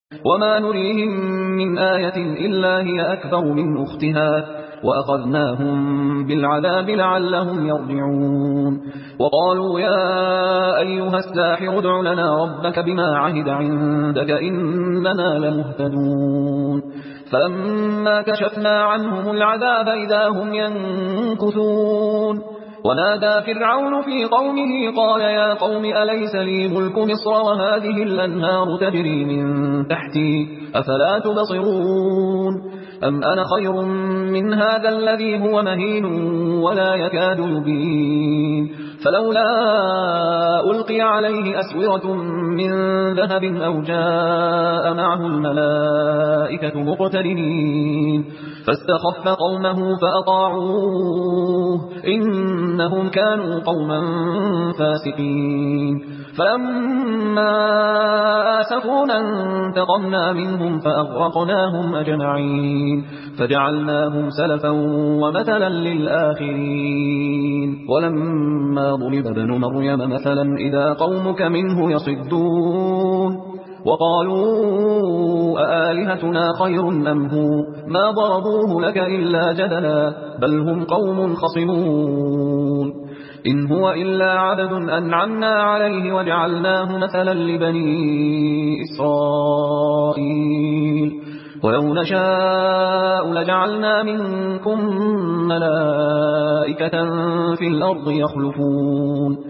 وما نريهم من آية إلا هي أكبر من أختها وأخذناهم بالعذاب لعلهم يرجعون وقالوا يا أيها الساحر ادع لنا ربك بما عهد عندك إننا لمهتدون فلما كشفنا عنهم العذاب إذا هم ينكثون ونادى فرعون في قومه قال يا قوم أليس لي ملك مصر وهذه الأنهار تجري من تحتي أفلا تبصرون أم أنا خير من هذا الذي هو مهين ولا يكاد يبين فلولا ألقي عليه أسورة من ذهب أو جاء معه الملائكة مقترنين فاستخف قومه فأطاعوه إنهم كانوا قوما فاسقين فلما آسفونا انتقمنا منهم فأغرقناهم أجمعين فجعلناهم سلفا ومثلا للآخرين ولما ضرب ابن مريم مثلا إذا قومك منه يصدون وقالوا أآلهتنا خير أم هو ما ضربوه لك إلا جدلا بل هم قوم خصمون إن هو إلا عبد أنعمنا عليه وجعلناه مثلا لبني إسرائيل ولو نشاء لجعلنا منكم ملائكة في الأرض يخلفون